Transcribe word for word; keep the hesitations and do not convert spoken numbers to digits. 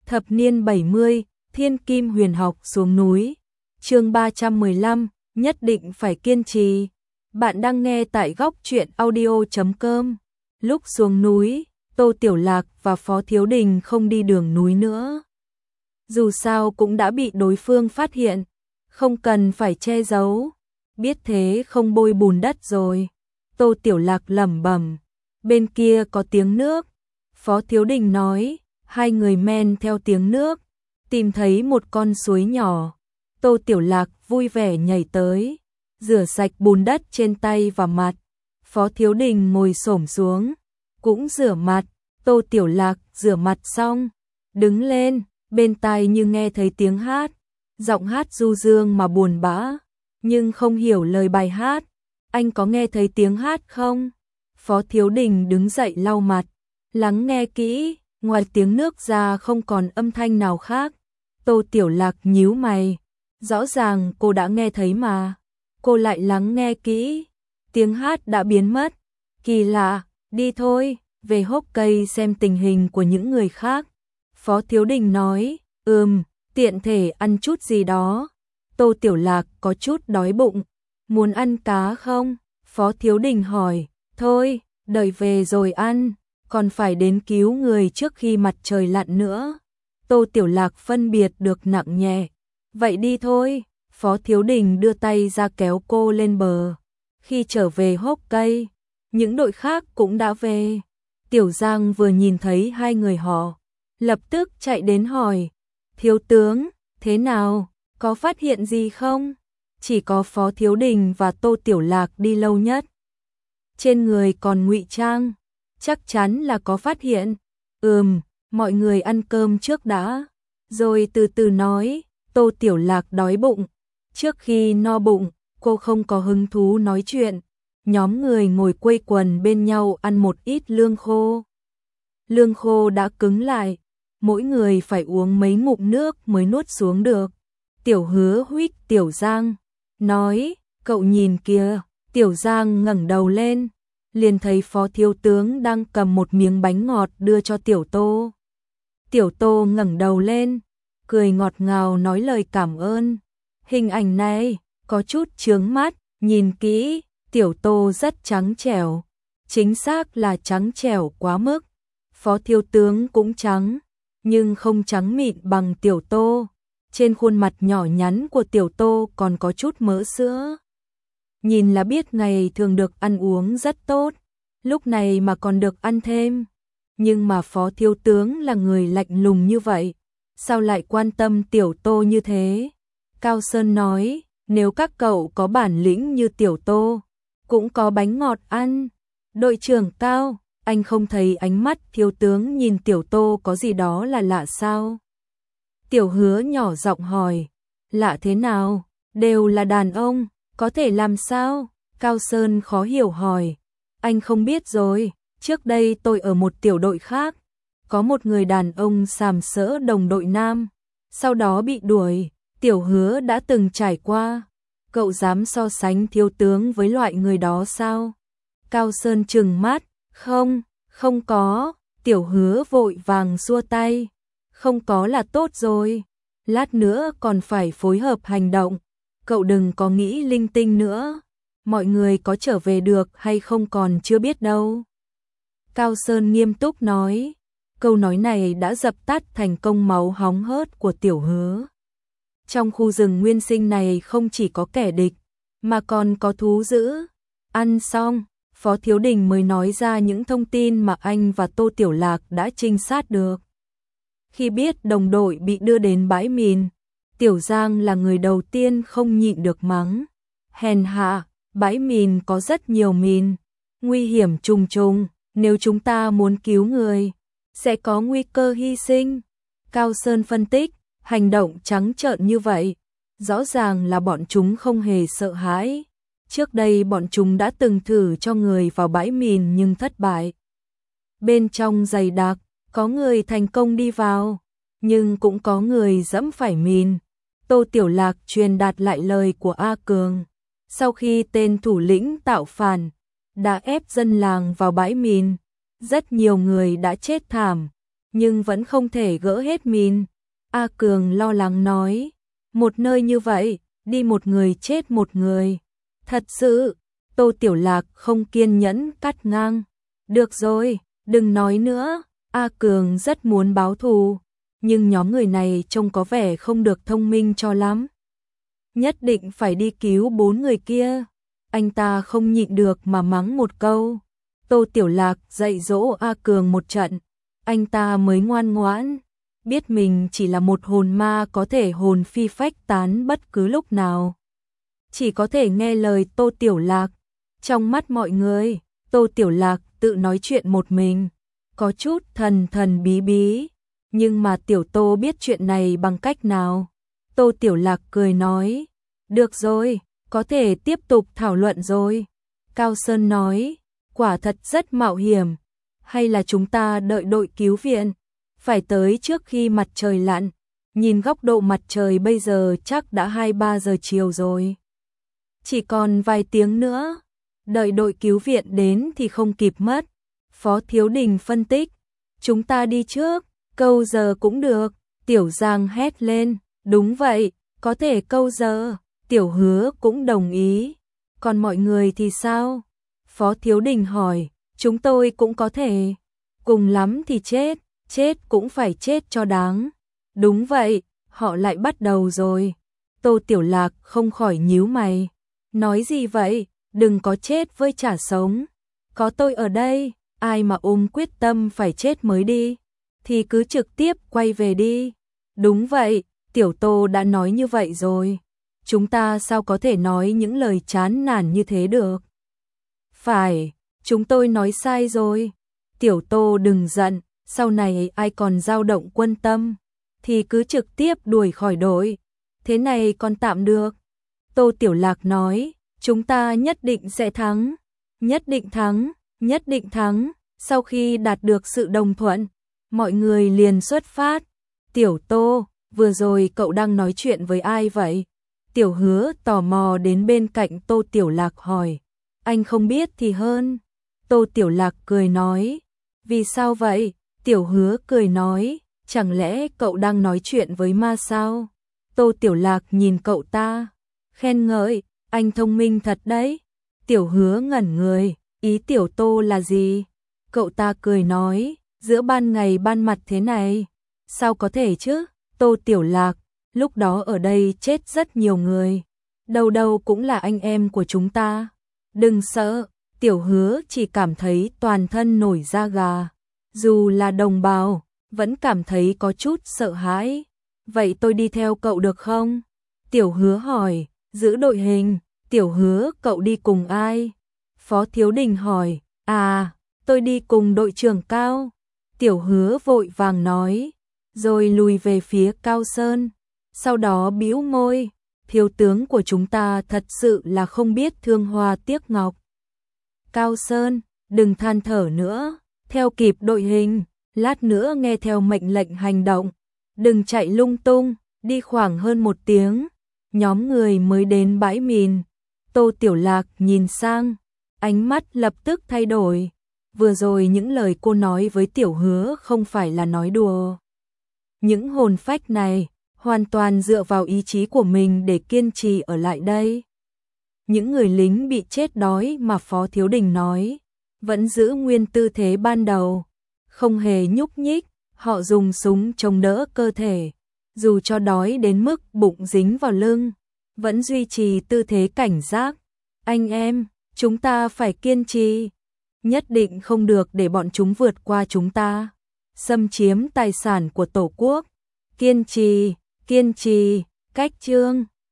Thập niên bảy mươi, Thiên Kim Huyền Học xuống núi. Chương ba trăm mười lăm, nhất định phải kiên trì. Bạn đang nghe tại góc truyện audio chấm com. Lúc xuống núi, Tô Tiểu Lạc và Phó Thiếu Đình không đi đường núi nữa. Dù sao cũng đã bị đối phương phát hiện, không cần phải che giấu. Biết thế không bôi bùn đất rồi. Tô Tiểu Lạc lẩm bẩm, bên kia có tiếng nước. Phó Thiếu Đình nói, hai người men theo tiếng nước, tìm thấy một con suối nhỏ. Tô Tiểu Lạc vui vẻ nhảy tới, rửa sạch bùn đất trên tay và mặt. Phó Thiếu Đình ngồi xổm xuống, cũng rửa mặt. Tô Tiểu Lạc rửa mặt xong, đứng lên, bên tai như nghe thấy tiếng hát. Giọng hát du dương mà buồn bã, nhưng không hiểu lời bài hát. Anh có nghe thấy tiếng hát không? Phó Thiếu Đình đứng dậy lau mặt, lắng nghe kỹ, ngoài tiếng nước ra không còn âm thanh nào khác. Tô Tiểu Lạc nhíu mày, rõ ràng cô đã nghe thấy mà. Cô lại lắng nghe kỹ, tiếng hát đã biến mất. Kỳ lạ, đi thôi, về hốc cây xem tình hình của những người khác. Phó Thiếu Đình nói, ừm, tiện thể ăn chút gì đó. Tô Tiểu Lạc có chút đói bụng, muốn ăn cá không? Phó Thiếu Đình hỏi, thôi, đợi về rồi ăn, còn phải đến cứu người trước khi mặt trời lặn nữa. Tô Tiểu Lạc phân biệt được nặng nhẹ, vậy đi thôi. Phó Thiếu Đình đưa tay ra kéo cô lên bờ. Khi trở về hốc cây, những đội khác cũng đã về. Tiểu Giang vừa nhìn thấy hai người họ, lập tức chạy đến hỏi, thiếu tướng, thế nào, có phát hiện gì không? Chỉ có Phó Thiếu Đình và Tô Tiểu Lạc đi lâu nhất. Trên người còn ngụy trang, chắc chắn là có phát hiện. Ừm, mọi người ăn cơm trước đã, rồi từ từ nói. Tô Tiểu Lạc đói bụng, trước khi no bụng, cô không có hứng thú nói chuyện. Nhóm người ngồi quây quần bên nhau ăn một ít lương khô. Lương khô đã cứng lại, mỗi người phải uống mấy ngụm nước mới nuốt xuống được. Tiểu Hứa huých Tiểu Giang, nói, cậu nhìn kìa. Tiểu Giang ngẩng đầu lên, liền thấy Phó Thiếu tướng đang cầm một miếng bánh ngọt đưa cho Tiểu Tô. Tiểu Tô ngẩng đầu lên, cười ngọt ngào nói lời cảm ơn. Hình ảnh này có chút chướng mắt, nhìn kỹ, Tiểu Tô rất trắng trẻo, chính xác là trắng trẻo quá mức. Phó Thiếu tướng cũng trắng, nhưng không trắng mịn bằng Tiểu Tô. Trên khuôn mặt nhỏ nhắn của Tiểu Tô còn có chút mỡ sữa. Nhìn là biết ngày thường được ăn uống rất tốt, lúc này mà còn được ăn thêm. Nhưng mà Phó Thiếu tướng là người lạnh lùng như vậy, sao lại quan tâm Tiểu Tô như thế? Cao Sơn nói, nếu các cậu có bản lĩnh như Tiểu Tô, cũng có bánh ngọt ăn. Đội trưởng Cao, anh không thấy ánh mắt thiếu tướng nhìn Tiểu Tô có gì đó là lạ sao? Tiểu Hứa nhỏ giọng hỏi, lạ thế nào? Đều là đàn ông, có thể làm sao? Cao Sơn khó hiểu hỏi, anh không biết rồi, trước đây tôi ở một tiểu đội khác, có một người đàn ông sàm sỡ đồng đội nam, sau đó bị đuổi. Tiểu Hứa đã từng trải qua, cậu dám so sánh thiếu tướng với loại người đó sao? Cao Sơn trừng mắt, không, không có. Tiểu Hứa vội vàng xua tay, không có là tốt rồi, lát nữa còn phải phối hợp hành động, cậu đừng có nghĩ linh tinh nữa, mọi người có trở về được hay không còn chưa biết đâu. Cao Sơn nghiêm túc nói, câu nói này đã dập tắt thành công máu hóng hớt của Tiểu Hứa. Trong khu rừng nguyên sinh này không chỉ có kẻ địch, mà còn có thú dữ. Ăn xong, Phó Thiếu Đình mới nói ra những thông tin mà anh và Tô Tiểu Lạc đã trinh sát được. Khi biết đồng đội bị đưa đến bãi mìn, Tiểu Giang là người đầu tiên không nhịn được mắng. Hèn hạ, bãi mìn có rất nhiều mìn, nguy hiểm trùng trùng, nếu chúng ta muốn cứu người, sẽ có nguy cơ hy sinh. Cao Sơn phân tích, hành động trắng trợn như vậy, rõ ràng là bọn chúng không hề sợ hãi. Trước đây bọn chúng đã từng thử cho người vào bãi mìn nhưng thất bại. Bên trong dày đặc, có người thành công đi vào, nhưng cũng có người dẫm phải mìn. Tô Tiểu Lạc truyền đạt lại lời của A Cường. Sau khi tên thủ lĩnh tạo phản, đã ép dân làng vào bãi mìn, rất nhiều người đã chết thảm. nhưng vẫn không thể gỡ hết mìn. A Cường lo lắng nói, một nơi như vậy, đi một người chết một người. Thật sự, Tô Tiểu Lạc không kiên nhẫn cắt ngang. Được rồi, đừng nói nữa, A Cường rất muốn báo thù, nhưng nhóm người này trông có vẻ không được thông minh cho lắm. Nhất định phải đi cứu bốn người kia. Anh ta không nhịn được mà mắng một câu. Tô Tiểu Lạc dạy dỗ A Cường một trận, anh ta mới ngoan ngoãn, biết mình chỉ là một hồn ma có thể hồn phi phách tán bất cứ lúc nào. Chỉ có thể nghe lời Tô Tiểu Lạc. Trong mắt mọi người, Tô Tiểu Lạc tự nói chuyện một mình, có chút thần thần bí bí, nhưng mà Tiểu Tô biết chuyện này bằng cách nào. Tô Tiểu Lạc cười nói, được rồi, có thể tiếp tục thảo luận rồi. Cao Sơn nói, quả thật rất mạo hiểm, hay là chúng ta đợi đội cứu viện, phải tới trước khi mặt trời lặn, nhìn góc độ mặt trời bây giờ chắc đã hai ba giờ chiều rồi. Chỉ còn vài tiếng nữa, đợi đội cứu viện đến thì không kịp mất. Phó Thiếu Đình phân tích, chúng ta đi trước, câu giờ cũng được. Tiểu Giang hét lên, đúng vậy, có thể câu giờ. Tiểu Hứa cũng đồng ý. Còn mọi người thì sao? Phó Thiếu Đình hỏi, chúng tôi cũng có thể. Cùng lắm thì chết, chết cũng phải chết cho đáng. Đúng vậy, họ lại bắt đầu rồi. Tô Tiểu Lạc không khỏi nhíu mày. Nói gì vậy, đừng có chết với chả sống. Có tôi ở đây, ai mà ôm quyết tâm phải chết mới đi, thì cứ trực tiếp quay về đi. Đúng vậy, Tiểu Tô đã nói như vậy rồi. Chúng ta sao có thể nói những lời chán nản như thế được? Phải, chúng tôi nói sai rồi. Tiểu Tô đừng giận, sau này ai còn dao động quân tâm, thì cứ trực tiếp đuổi khỏi đội. Thế này còn tạm được. Tô Tiểu Lạc nói, chúng ta nhất định sẽ thắng. Nhất định thắng, nhất định thắng. Sau khi đạt được sự đồng thuận, mọi người liền xuất phát. Tiểu Tô, vừa rồi cậu đang nói chuyện với ai vậy? Tiểu Hứa tò mò đến bên cạnh Tô Tiểu Lạc hỏi. Anh không biết thì hơn. Tô Tiểu Lạc cười nói. Vì sao vậy? Tiểu Hứa cười nói. Chẳng lẽ cậu đang nói chuyện với ma sao? Tô Tiểu Lạc nhìn cậu ta, khen ngợi, anh thông minh thật đấy. Tiểu Hứa ngẩn người, ý Tiểu Tô là gì? Cậu ta cười nói, giữa ban ngày ban mặt thế này, sao có thể chứ? Tô Tiểu Lạc, lúc đó ở đây chết rất nhiều người, đâu đâu cũng là anh em của chúng ta. Đừng sợ, Tiểu Hứa chỉ cảm thấy toàn thân nổi da gà, dù là đồng bào, vẫn cảm thấy có chút sợ hãi. Vậy tôi đi theo cậu được không? Tiểu Hứa hỏi, giữ đội hình. Tiểu Hứa, cậu đi cùng ai? Phó Thiếu Đình hỏi, à, tôi đi cùng đội trưởng Cao. Tiểu Hứa vội vàng nói, rồi lùi về phía Cao Sơn. Sau đó bĩu môi, thiếu tướng của chúng ta thật sự là không biết thương hoa tiếc ngọc. Cao Sơn, đừng than thở nữa, theo kịp đội hình, lát nữa nghe theo mệnh lệnh hành động. Đừng chạy lung tung, đi khoảng hơn một tiếng, nhóm người mới đến bãi mìn. Tô Tiểu Lạc nhìn sang, ánh mắt lập tức thay đổi. Vừa rồi những lời cô nói với Tiểu Hứa không phải là nói đùa. Những hồn phách này hoàn toàn dựa vào ý chí của mình để kiên trì ở lại đây. Những người lính bị chết đói mà Phó Thiếu Đình nói, vẫn giữ nguyên tư thế ban đầu, không hề nhúc nhích. Họ dùng súng chống đỡ cơ thể, dù cho đói đến mức bụng dính vào lưng, vẫn duy trì tư thế cảnh giác. Anh em, chúng ta phải kiên trì, nhất định không được để bọn chúng vượt qua chúng ta, xâm chiếm tài sản của Tổ quốc. Kiên trì, kiên trì, cách chương.